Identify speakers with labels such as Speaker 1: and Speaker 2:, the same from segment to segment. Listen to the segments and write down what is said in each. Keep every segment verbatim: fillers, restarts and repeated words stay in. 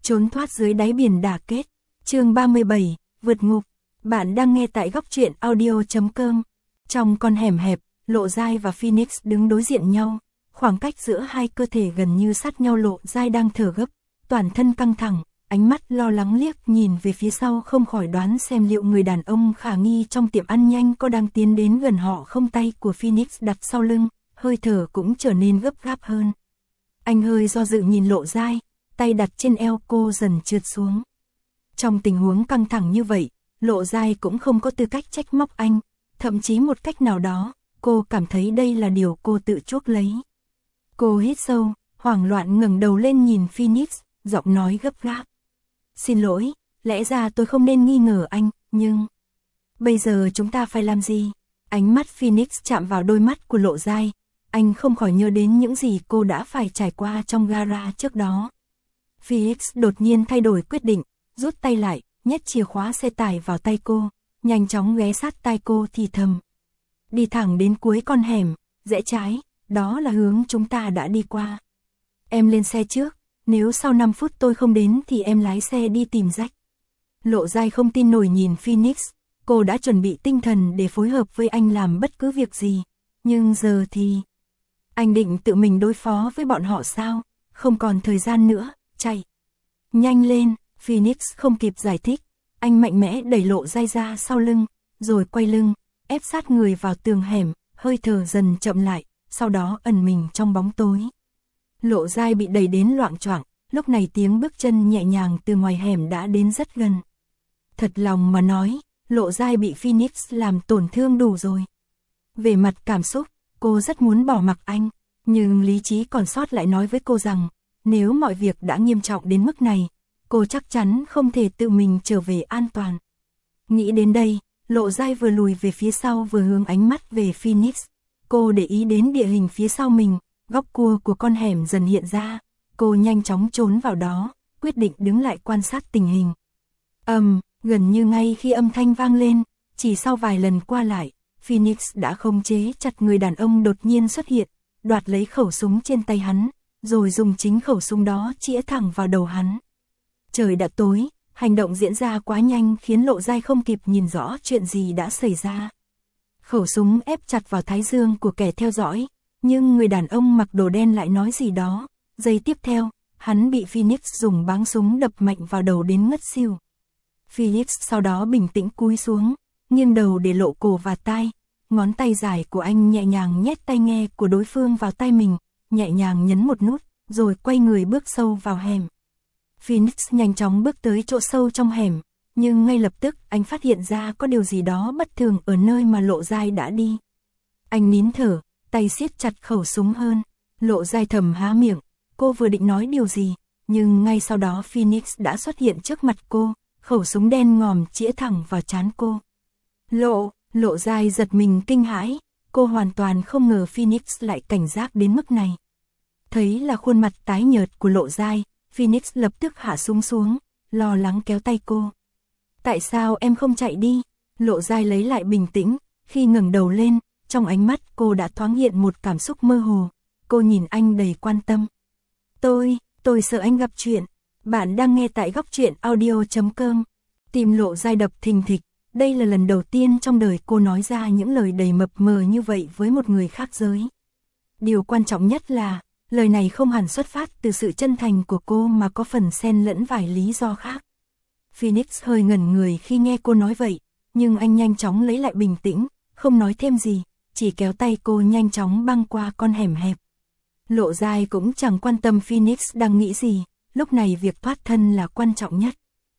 Speaker 1: Trốn thoát dưới đáy biển đả kết. Chương ba mươi bảy, vượt ngục. Bạn đang nghe tại góc truyện audio chấm com. Trong con hẻm hẹp, Lộ Giai và Phoenix đứng đối diện nhau, khoảng cách giữa hai cơ thể gần như sát nhau. Lộ Giai đang thở gấp, toàn thân căng thẳng, ánh mắt lo lắng liếc nhìn về phía sau, không khỏi đoán xem liệu người đàn ông khả nghi trong tiệm ăn nhanh có đang tiến đến gần họ không. Tay của Phoenix đặt sau lưng, hơi thở cũng trở nên gấp gáp hơn. Anh hơi do dự nhìn Lộ Giai, tay đặt trên eo cô dần trượt xuống. Trong tình huống căng thẳng như vậy, Lộ Giai cũng không có tư cách trách móc anh, thậm chí một cách nào đó, cô cảm thấy đây là điều cô tự chuốc lấy. Cô hít sâu, hoảng loạn ngẩng đầu lên nhìn Phoenix, giọng nói gấp gáp. Xin lỗi, lẽ ra tôi không nên nghi ngờ anh, nhưng... Bây giờ chúng ta phải làm gì? Ánh mắt Phoenix chạm vào đôi mắt của Lộ Giai, anh không khỏi nhớ đến những gì cô đã phải trải qua trong gara trước đó. Phoenix đột nhiên thay đổi quyết định, rút tay lại, nhét chìa khóa xe tải vào tay cô, nhanh chóng ghé sát tai cô thì thầm. Đi thẳng đến cuối con hẻm, rẽ trái, đó là hướng chúng ta đã đi qua. Em lên xe trước, nếu sau năm phút tôi không đến thì em lái xe đi tìm Jack. Lộ Giai không tin nổi nhìn Phoenix, cô đã chuẩn bị tinh thần để phối hợp với anh làm bất cứ việc gì, nhưng giờ thì... Anh định tự mình đối phó với bọn họ sao? Không còn thời gian nữa, chạy. Nhanh lên, Phoenix không kịp giải thích, anh mạnh mẽ đẩy Lộ Giai ra sau lưng, rồi quay lưng, ép sát người vào tường hẻm, hơi thở dần chậm lại, sau đó ẩn mình trong bóng tối. Lộ Giai bị đẩy đến loạng choạng, lúc này tiếng bước chân nhẹ nhàng từ ngoài hẻm đã đến rất gần. Thật lòng mà nói, Lộ Giai bị Phoenix làm tổn thương đủ rồi. Về mặt cảm xúc, cô rất muốn bỏ mặc anh, nhưng lý trí còn sót lại nói với cô rằng, nếu mọi việc đã nghiêm trọng đến mức này, cô chắc chắn không thể tự mình trở về an toàn. Nghĩ đến đây, Lộ Giai vừa lùi về phía sau vừa hướng ánh mắt về Phoenix. Cô để ý đến địa hình phía sau mình, góc cua của con hẻm dần hiện ra. Cô nhanh chóng trốn vào đó, quyết định đứng lại quan sát tình hình. Ầm, um, gần như ngay khi âm thanh vang lên, chỉ sau vài lần qua lại, Phoenix đã khống chế chặt người đàn ông đột nhiên xuất hiện, đoạt lấy khẩu súng trên tay hắn, rồi dùng chính khẩu súng đó chĩa thẳng vào đầu hắn. Trời đã tối, hành động diễn ra quá nhanh khiến Lộ Giai không kịp nhìn rõ chuyện gì đã xảy ra. Khẩu súng ép chặt vào thái dương của kẻ theo dõi, nhưng người đàn ông mặc đồ đen lại nói gì đó. Giây tiếp theo, hắn bị Phoenix dùng báng súng đập mạnh vào đầu đến ngất xỉu. Phoenix sau đó bình tĩnh cúi xuống, nghiêng đầu để lộ cổ và tai. Ngón tay dài của anh nhẹ nhàng nhét tai nghe của đối phương vào tai mình, nhẹ nhàng nhấn một nút, rồi quay người bước sâu vào hẻm. Phoenix nhanh chóng bước tới chỗ sâu trong hẻm, nhưng ngay lập tức anh phát hiện ra có điều gì đó bất thường ở nơi mà Lộ Giai đã đi. Anh nín thở, tay siết chặt khẩu súng hơn. Lộ Giai thầm há miệng, cô vừa định nói điều gì, nhưng ngay sau đó Phoenix đã xuất hiện trước mặt cô, khẩu súng đen ngòm chĩa thẳng vào trán cô. Lộ, Lộ Giai giật mình kinh hãi, cô hoàn toàn không ngờ Phoenix lại cảnh giác đến mức này. Thấy là khuôn mặt tái nhợt của Lộ Giai, Phoenix lập tức hạ súng xuống, lo lắng kéo tay cô. Tại sao em không chạy đi? Lộ Giai lấy lại bình tĩnh, khi ngẩng đầu lên, trong ánh mắt cô đã thoáng hiện một cảm xúc mơ hồ. Cô nhìn anh đầy quan tâm. Tôi, tôi sợ anh gặp chuyện. Bạn đang nghe tại góc truyện audio chấm com. Tim Lộ Giai đập thình thịch. Đây là lần đầu tiên trong đời cô nói ra những lời đầy mập mờ như vậy với một người khác giới. Điều quan trọng nhất là, lời này không hẳn xuất phát từ sự chân thành của cô mà có phần xen lẫn vài lý do khác. Phoenix hơi ngẩn người khi nghe cô nói vậy, nhưng anh nhanh chóng lấy lại bình tĩnh, không nói thêm gì, chỉ kéo tay cô nhanh chóng băng qua con hẻm hẹp. Lộ Giai cũng chẳng quan tâm Phoenix đang nghĩ gì, lúc này việc thoát thân là quan trọng nhất.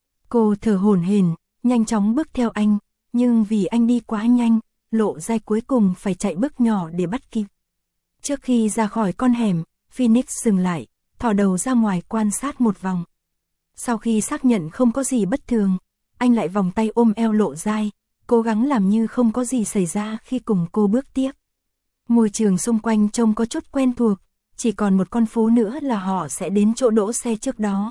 Speaker 1: Cô thở hổn hển, nhanh chóng bước theo anh, nhưng vì anh đi quá nhanh, Lộ Giai cuối cùng phải chạy bước nhỏ để bắt kịp. Trước khi ra khỏi con hẻm, Phoenix dừng lại, thò đầu ra ngoài quan sát một vòng. Sau khi xác nhận không có gì bất thường, anh lại vòng tay ôm eo Lộ Giai, cố gắng làm như không có gì xảy ra khi cùng cô bước tiếp. Môi trường xung quanh trông có chút quen thuộc, chỉ còn một con phố nữa là họ sẽ đến chỗ đỗ xe trước đó.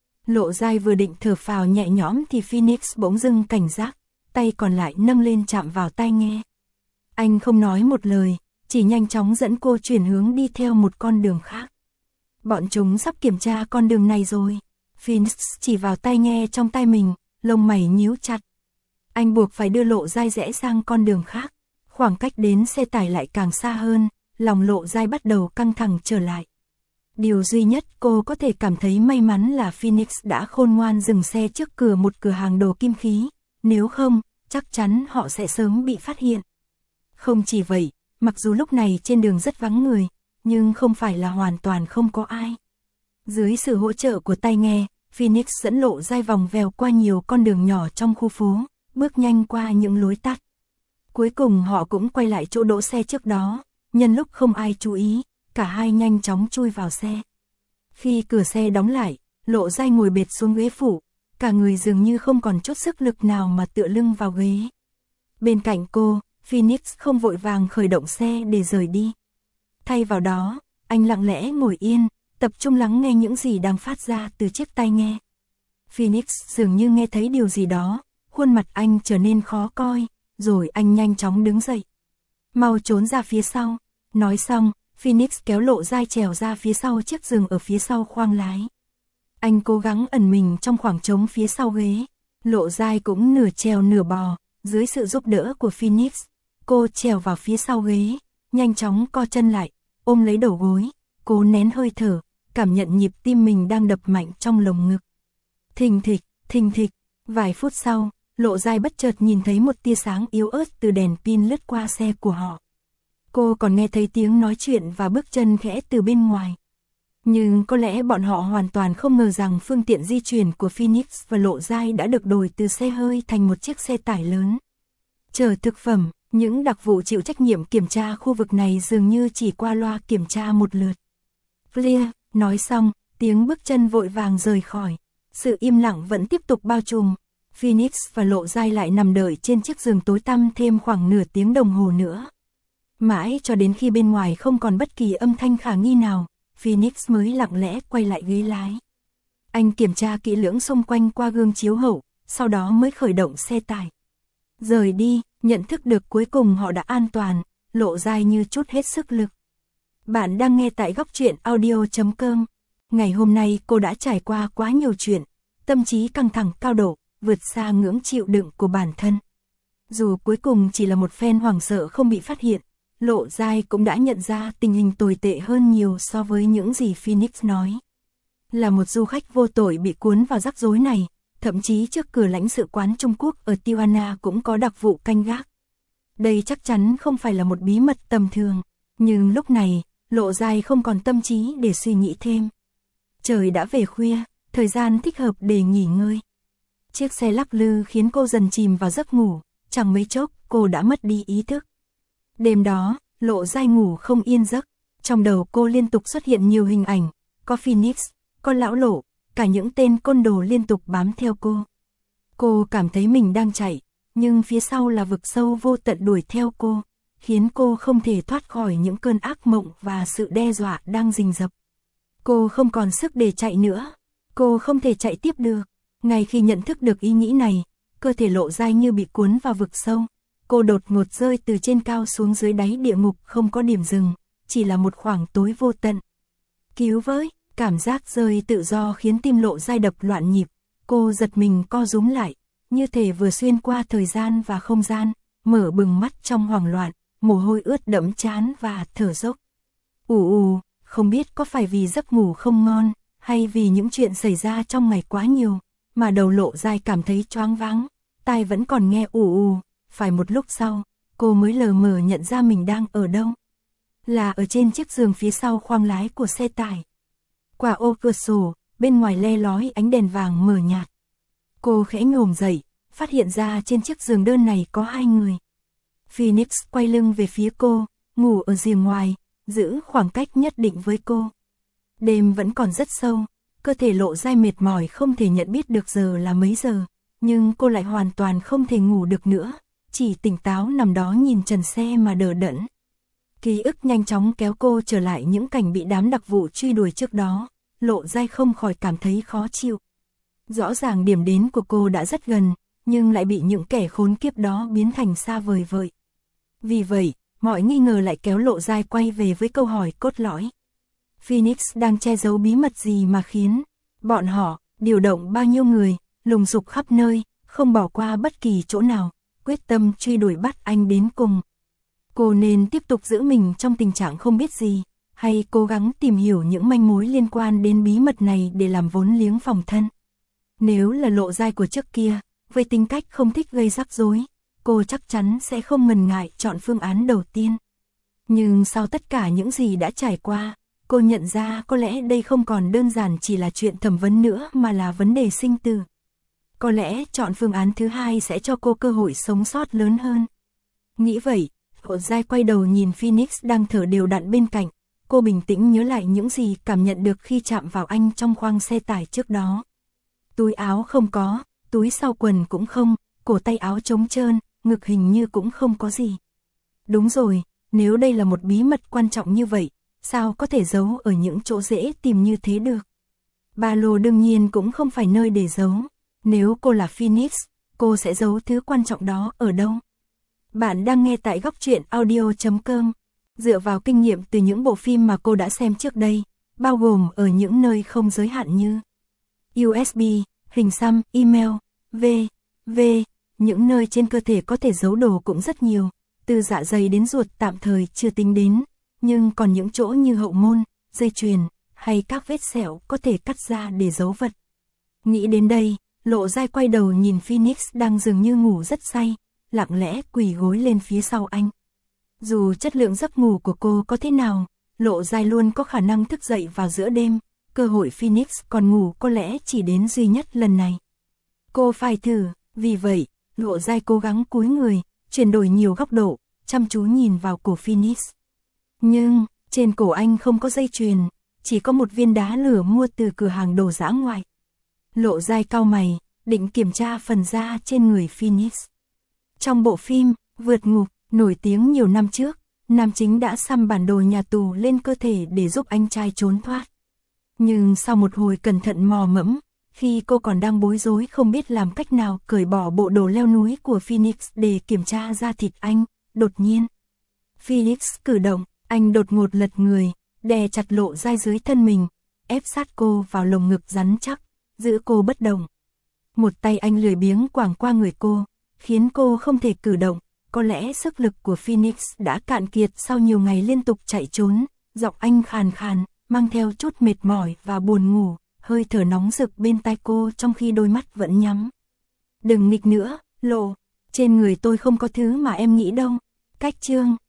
Speaker 1: Lộ Giai vừa định thở phào nhẹ nhõm thì Phoenix bỗng dưng cảnh giác, tay còn lại nâng lên chạm vào tai nghe. Anh không nói một lời, chỉ nhanh chóng dẫn cô chuyển hướng đi theo một con đường khác. Bọn chúng sắp kiểm tra con đường này rồi. Phoenix chỉ vào tai nghe trong tai mình, lông mày nhíu chặt. Anh buộc phải đưa Lộ Giai rẽ sang con đường khác. Khoảng cách đến xe tải lại càng xa hơn, lòng Lộ Giai bắt đầu căng thẳng trở lại. Điều duy nhất cô có thể cảm thấy may mắn là Phoenix đã khôn ngoan dừng xe trước cửa một cửa hàng đồ kim khí, nếu không, chắc chắn họ sẽ sớm bị phát hiện. Không chỉ vậy, mặc dù lúc này trên đường rất vắng người, nhưng không phải là hoàn toàn không có ai. Dưới sự hỗ trợ của tai nghe, Phoenix dẫn Lộ Giai vòng vèo qua nhiều con đường nhỏ trong khu phố, bước nhanh qua những lối tắt. Cuối cùng họ cũng quay lại chỗ đỗ xe trước đó, nhân lúc không ai chú ý, cả hai nhanh chóng chui vào xe. Khi cửa xe đóng lại, Lộ Giai ngồi bệt xuống ghế phụ, cả người dường như không còn chút sức lực nào mà tựa lưng vào ghế. Bên cạnh cô, Phoenix không vội vàng khởi động xe để rời đi. Thay vào đó, anh lặng lẽ ngồi yên, tập trung lắng nghe những gì đang phát ra từ chiếc tai nghe. Phoenix dường như nghe thấy điều gì đó, khuôn mặt anh trở nên khó coi, rồi anh nhanh chóng đứng dậy. Mau trốn ra phía sau. Nói xong, Phoenix kéo Lộ Giai trèo ra phía sau chiếc giường ở phía sau khoang lái. Anh cố gắng ẩn mình trong khoảng trống phía sau ghế. Lộ Giai cũng nửa trèo nửa bò, dưới sự giúp đỡ của Phoenix. Cô trèo vào phía sau ghế, nhanh chóng co chân lại, ôm lấy đầu gối, cố nén hơi thở, cảm nhận nhịp tim mình đang đập mạnh trong lồng ngực. Thình thịch, thình thịch, vài phút sau, Lộ Giai bất chợt nhìn thấy một tia sáng yếu ớt từ đèn pin lướt qua xe của họ. Cô còn nghe thấy tiếng nói chuyện và bước chân khẽ từ bên ngoài. Nhưng có lẽ bọn họ hoàn toàn không ngờ rằng phương tiện di chuyển của Phoenix và Lộ Giai đã được đổi từ xe hơi thành một chiếc xe tải lớn. Chở thực phẩm, những đặc vụ chịu trách nhiệm kiểm tra khu vực này dường như chỉ qua loa kiểm tra một lượt. Clear, nói xong, tiếng bước chân vội vàng rời khỏi. Sự im lặng vẫn tiếp tục bao trùm. Phoenix và Lộ Giai lại nằm đợi trên chiếc giường tối tăm thêm khoảng nửa tiếng đồng hồ nữa. Mãi cho đến khi bên ngoài không còn bất kỳ âm thanh khả nghi nào, Phoenix mới lặng lẽ quay lại ghế lái. Anh kiểm tra kỹ lưỡng xung quanh qua gương chiếu hậu, sau đó mới khởi động xe tải. Rời đi, nhận thức được cuối cùng họ đã an toàn, Lộ Giai như chút hết sức lực. Bạn đang nghe tại góc truyện audio chấm com. Ngày hôm nay cô đã trải qua quá nhiều chuyện, tâm trí căng thẳng cao độ, vượt xa ngưỡng chịu đựng của bản thân. Dù cuối cùng chỉ là một phen hoảng sợ không bị phát hiện, Lộ Giai cũng đã nhận ra tình hình tồi tệ hơn nhiều so với những gì Phoenix nói. Là một du khách vô tội bị cuốn vào rắc rối này, thậm chí trước cửa lãnh sự quán Trung Quốc ở Tijuana cũng có đặc vụ canh gác. Đây chắc chắn không phải là một bí mật tầm thường, nhưng lúc này, Lộ Giai không còn tâm trí để suy nghĩ thêm. Trời đã về khuya, thời gian thích hợp để nghỉ ngơi. Chiếc xe lắc lư khiến cô dần chìm vào giấc ngủ, chẳng mấy chốc cô đã mất đi ý thức. Đêm đó, Lộ Giai ngủ không yên giấc, trong đầu cô liên tục xuất hiện nhiều hình ảnh, có Phoenix, có lão Lộ, cả những tên côn đồ liên tục bám theo cô. Cô cảm thấy mình đang chạy, nhưng phía sau là vực sâu vô tận đuổi theo cô, khiến cô không thể thoát khỏi những cơn ác mộng và sự đe dọa đang rình rập. Cô không còn sức để chạy nữa, cô không thể chạy tiếp được. Ngay khi nhận thức được ý nghĩ này, cơ thể Lộ Giai như bị cuốn vào vực sâu. Cô đột ngột rơi từ trên cao xuống dưới đáy địa ngục không có điểm dừng, chỉ là một khoảng tối vô tận. Cứu với, cảm giác rơi tự do khiến tim Lộ Giai đập loạn nhịp, cô giật mình co rúm lại, như thể vừa xuyên qua thời gian và không gian, mở bừng mắt trong hoảng loạn, mồ hôi ướt đẫm trán và thở dốc. Ù ù, không biết có phải vì giấc ngủ không ngon, hay vì những chuyện xảy ra trong ngày quá nhiều, mà đầu Lộ Giai cảm thấy choáng váng, tai vẫn còn nghe ù ù. Phải một lúc sau, cô mới lờ mờ nhận ra mình đang ở đâu. Là ở trên chiếc giường phía sau khoang lái của xe tải. Qua ô cửa sổ, bên ngoài le lói ánh đèn vàng mờ nhạt. Cô khẽ ngổm dậy, phát hiện ra trên chiếc giường đơn này có hai người. Phoenix quay lưng về phía cô, ngủ ở rìa ngoài, giữ khoảng cách nhất định với cô. Đêm vẫn còn rất sâu, cơ thể Lộ Giai mệt mỏi không thể nhận biết được giờ là mấy giờ, nhưng cô lại hoàn toàn không thể ngủ được nữa. Chỉ tỉnh táo nằm đó nhìn trần xe mà đờ đẫn. Ký ức nhanh chóng kéo cô trở lại những cảnh bị đám đặc vụ truy đuổi trước đó, Lộ Giai không khỏi cảm thấy khó chịu. Rõ ràng điểm đến của cô đã rất gần, nhưng lại bị những kẻ khốn kiếp đó biến thành xa vời vợi. Vì vậy, mọi nghi ngờ lại kéo Lộ Giai quay về với câu hỏi cốt lõi. Phoenix đang che giấu bí mật gì mà khiến bọn họ điều động bao nhiêu người, lùng sục khắp nơi, không bỏ qua bất kỳ chỗ nào, quyết tâm truy đuổi bắt anh đến cùng. Cô nên tiếp tục giữ mình trong tình trạng không biết gì, hay cố gắng tìm hiểu những manh mối liên quan đến bí mật này để làm vốn liếng phòng thân. Nếu là Lộ Giai của trước kia, với tính cách không thích gây rắc rối, cô chắc chắn sẽ không ngần ngại chọn phương án đầu tiên. Nhưng sau tất cả những gì đã trải qua, cô nhận ra có lẽ đây không còn đơn giản chỉ là chuyện thẩm vấn nữa mà là vấn đề sinh tử. Có lẽ chọn phương án thứ hai sẽ cho cô cơ hội sống sót lớn hơn. Nghĩ vậy, Lộ Giai quay đầu nhìn Phoenix đang thở đều đặn bên cạnh. Cô bình tĩnh nhớ lại những gì cảm nhận được khi chạm vào anh trong khoang xe tải trước đó. Túi áo không có, túi sau quần cũng không, cổ tay áo trống trơn, ngực hình như cũng không có gì. Đúng rồi, nếu đây là một bí mật quan trọng như vậy, sao có thể giấu ở những chỗ dễ tìm như thế được? Ba lô đương nhiên cũng không phải nơi để giấu. Nếu cô là Phoenix, cô sẽ giấu thứ quan trọng đó ở đâu? Bạn đang nghe tại góc truyện audio chấm com. Dựa vào kinh nghiệm từ những bộ phim mà cô đã xem trước đây, bao gồm ở những nơi không giới hạn như u ét bê, hình xăm, email, vân vân, những nơi trên cơ thể có thể giấu đồ cũng rất nhiều, từ dạ dày đến ruột tạm thời chưa tính đến, nhưng còn những chỗ như hậu môn, dây chuyền, hay các vết sẹo có thể cắt ra để giấu vật. Nghĩ đến đây, Lộ Giai quay đầu nhìn Phoenix đang dường như ngủ rất say, lặng lẽ quỳ gối lên phía sau anh. Dù chất lượng giấc ngủ của cô có thế nào, Lộ Giai luôn có khả năng thức dậy vào giữa đêm, cơ hội Phoenix còn ngủ có lẽ chỉ đến duy nhất lần này. Cô phải thử, vì vậy, Lộ Giai cố gắng cúi người, chuyển đổi nhiều góc độ, chăm chú nhìn vào cổ Phoenix. Nhưng, trên cổ anh không có dây chuyền, chỉ có một viên đá lửa mua từ cửa hàng đồ dã ngoại. Lộ Giai cau mày, định kiểm tra phần da trên người Phoenix. Trong bộ phim Vượt Ngục, nổi tiếng nhiều năm trước, nam chính đã xăm bản đồ nhà tù lên cơ thể để giúp anh trai trốn thoát. Nhưng sau một hồi cẩn thận mò mẫm, khi cô còn đang bối rối không biết làm cách nào cởi bỏ bộ đồ leo núi của Phoenix để kiểm tra da thịt anh, đột nhiên Phoenix cử động, anh đột ngột lật người, đè chặt Lộ Giai dưới thân mình, ép sát cô vào lồng ngực rắn chắc, giữ cô bất động. Một tay anh lười biếng quàng qua người cô, khiến cô không thể cử động. Có lẽ sức lực của Phoenix đã cạn kiệt sau nhiều ngày liên tục chạy trốn, giọng anh khàn khàn, mang theo chút mệt mỏi và buồn ngủ, hơi thở nóng rực bên tai cô trong khi đôi mắt vẫn nhắm. Đừng nghịch nữa, Lộ, trên người tôi không có thứ mà em nghĩ đâu. Cách chương